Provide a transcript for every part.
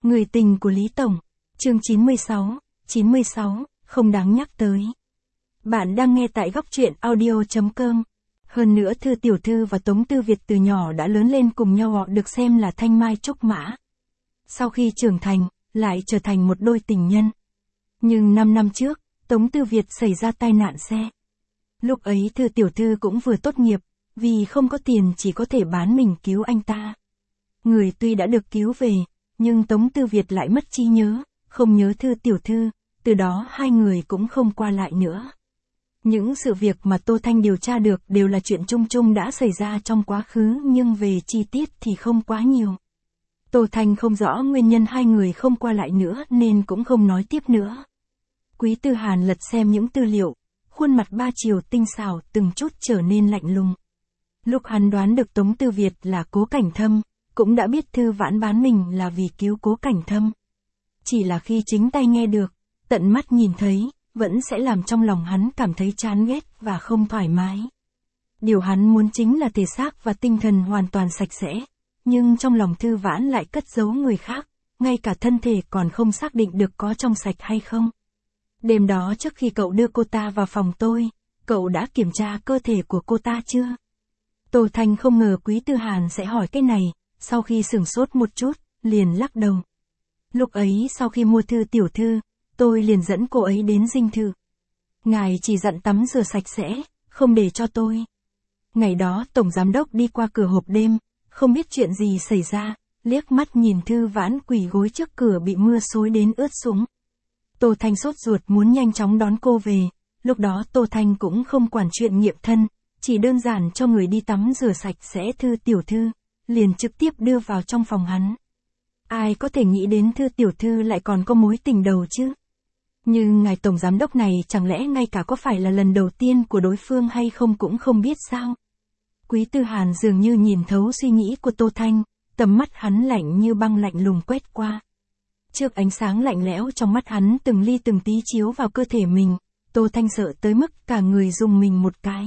Người tình của Lý Tổng. Chương 96, không đáng nhắc tới. Bạn đang nghe tại góc truyện audio.com. Hơn nữa Thư Tiểu Thư và Tống Tư Việt từ nhỏ đã lớn lên cùng nhau, họ được xem là thanh mai trúc mã. Sau khi trưởng thành, lại trở thành một đôi tình nhân. Nhưng 5 năm trước, Tống Tư Việt xảy ra tai nạn xe. Lúc ấy Thư Tiểu Thư cũng vừa tốt nghiệp, vì không có tiền chỉ có thể bán mình cứu anh ta. Người tuy đã được cứu về, nhưng Tống Tư Việt lại mất trí nhớ, không nhớ Thư Tiểu Thư, từ đó hai người cũng không qua lại nữa. Những sự việc mà Tô Thanh điều tra được đều là chuyện chung chung đã xảy ra trong quá khứ, nhưng về chi tiết thì không quá nhiều. Tô Thanh không rõ nguyên nhân hai người không qua lại nữa nên cũng không nói tiếp nữa. Quý Tư Hàn lật xem những tư liệu, khuôn mặt ba chiều tinh xảo từng chút trở nên lạnh lùng. Lúc hắn đoán được Tống Tư Việt là Cố Cảnh Thâm, cũng đã biết Thư Vãn bán mình là vì cứu Cố Cảnh Thâm. Chỉ là khi chính tay nghe được, tận mắt nhìn thấy, vẫn sẽ làm trong lòng hắn cảm thấy chán ghét và không thoải mái. Điều hắn muốn chính là thể xác và tinh thần hoàn toàn sạch sẽ, nhưng trong lòng Thư Vãn lại cất giấu người khác, ngay cả thân thể còn không xác định được có trong sạch hay không. Đêm đó trước khi cậu đưa cô ta vào phòng tôi, cậu đã kiểm tra cơ thể của cô ta chưa? Tô Thanh không ngờ Quý Tư Hàn sẽ hỏi cái này, sau khi sửng sốt một chút, liền lắc đầu. Lúc ấy sau khi mua Thư Tiểu Thư, tôi liền dẫn cô ấy đến dinh thự. Ngài chỉ dặn tắm rửa sạch sẽ, không để cho tôi. Ngày đó Tổng Giám Đốc đi qua cửa hộp đêm, không biết chuyện gì xảy ra, liếc mắt nhìn Thư Vãn quỳ gối trước cửa bị mưa xối đến ướt sũng. Tô Thanh sốt ruột muốn nhanh chóng đón cô về, lúc đó Tô Thanh cũng không quản chuyện nghiệm thân, chỉ đơn giản cho người đi tắm rửa sạch sẽ Thư Tiểu Thư, liền trực tiếp đưa vào trong phòng hắn. Ai có thể nghĩ đến Thư Tiểu Thư lại còn có mối tình đầu chứ? Nhưng ngài Tổng Giám Đốc này chẳng lẽ ngay cả có phải là lần đầu tiên của đối phương hay không cũng không biết sao? Quý Tư Hàn dường như nhìn thấu suy nghĩ của Tô Thanh, tầm mắt hắn lạnh như băng lạnh lùng quét qua. Trước ánh sáng lạnh lẽo trong mắt hắn từng ly từng tí chiếu vào cơ thể mình, Tô Thanh sợ tới mức cả người rùng mình một cái.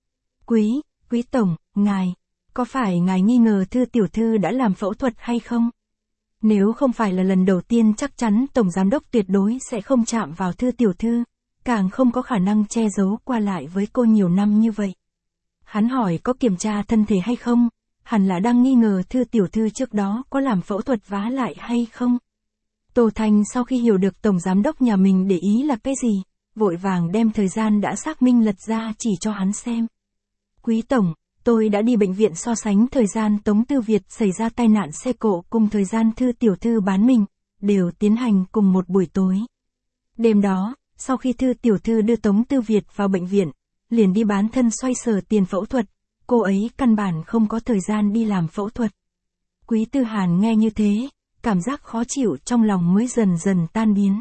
Quý Tổng, ngài, có phải ngài nghi ngờ Thư Tiểu Thư đã làm phẫu thuật hay không? Nếu không phải là lần đầu tiên chắc chắn Tổng Giám Đốc tuyệt đối sẽ không chạm vào Thư Tiểu Thư, càng không có khả năng che giấu qua lại với cô nhiều năm như vậy. Hắn hỏi có kiểm tra thân thể hay không, hẳn là đang nghi ngờ Thư Tiểu Thư trước đó có làm phẫu thuật vá lại hay không. Tô Thanh sau khi hiểu được Tổng Giám Đốc nhà mình để ý là cái gì, vội vàng đem thời gian đã xác minh lật ra chỉ cho hắn xem. Quý Tổng, tôi đã đi bệnh viện so sánh thời gian Tống Tư Việt xảy ra tai nạn xe cộ cùng thời gian Thư Tiểu Thư bán mình, đều tiến hành cùng một buổi tối. Đêm đó, sau khi Thư Tiểu Thư đưa Tống Tư Việt vào bệnh viện, liền đi bán thân xoay sở tiền phẫu thuật, cô ấy căn bản không có thời gian đi làm phẫu thuật. Quý Tư Hàn nghe như thế, cảm giác khó chịu trong lòng mới dần dần tan biến.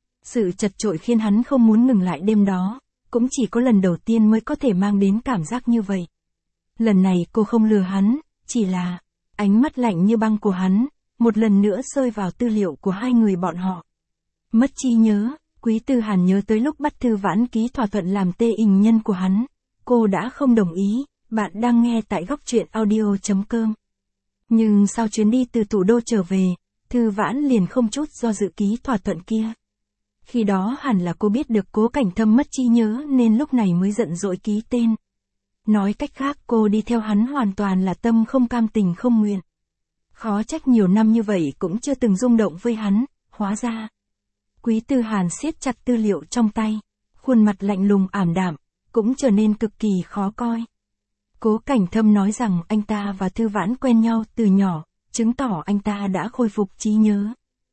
Sự chật chội khiến hắn không muốn ngừng lại đêm đó, cũng chỉ có lần đầu tiên mới có thể mang đến cảm giác như vậy. Lần này cô không lừa hắn, chỉ là ánh mắt lạnh như băng của hắn, một lần nữa rơi vào tư liệu của hai người bọn họ. Mất trí nhớ, Quý Tư Hàn nhớ tới lúc bắt Thư Vãn ký thỏa thuận làm tê ình nhân của hắn, cô đã không đồng ý. Bạn đang nghe tại góc truyện audio.com. Nhưng sau chuyến đi từ thủ đô trở về, Thư Vãn liền không chút do dự ký thỏa thuận kia. Khi đó hẳn là cô biết được Cố Cảnh Thâm mất trí nhớ nên lúc này mới giận dỗi ký tên. Nói cách khác cô đi theo hắn hoàn toàn là tâm không cam tình không nguyện. Khó trách nhiều năm như vậy cũng chưa từng rung động với hắn, hóa ra. Quý Tư Hàn siết chặt tư liệu trong tay, khuôn mặt lạnh lùng ảm đạm, cũng trở nên cực kỳ khó coi. Cố Cảnh Thâm nói rằng anh ta và Thư Vãn quen nhau từ nhỏ, chứng tỏ anh ta đã khôi phục trí nhớ.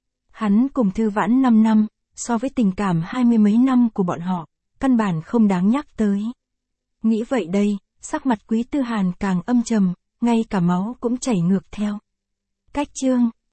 Hắn cùng Thư Vãn 5 năm, so với tình cảm 20 mấy năm của bọn họ, căn bản không đáng nhắc tới. Nghĩ vậy đây, sắc mặt Quý Tư Hàn càng âm trầm, ngay cả máu cũng chảy ngược theo. Cách chương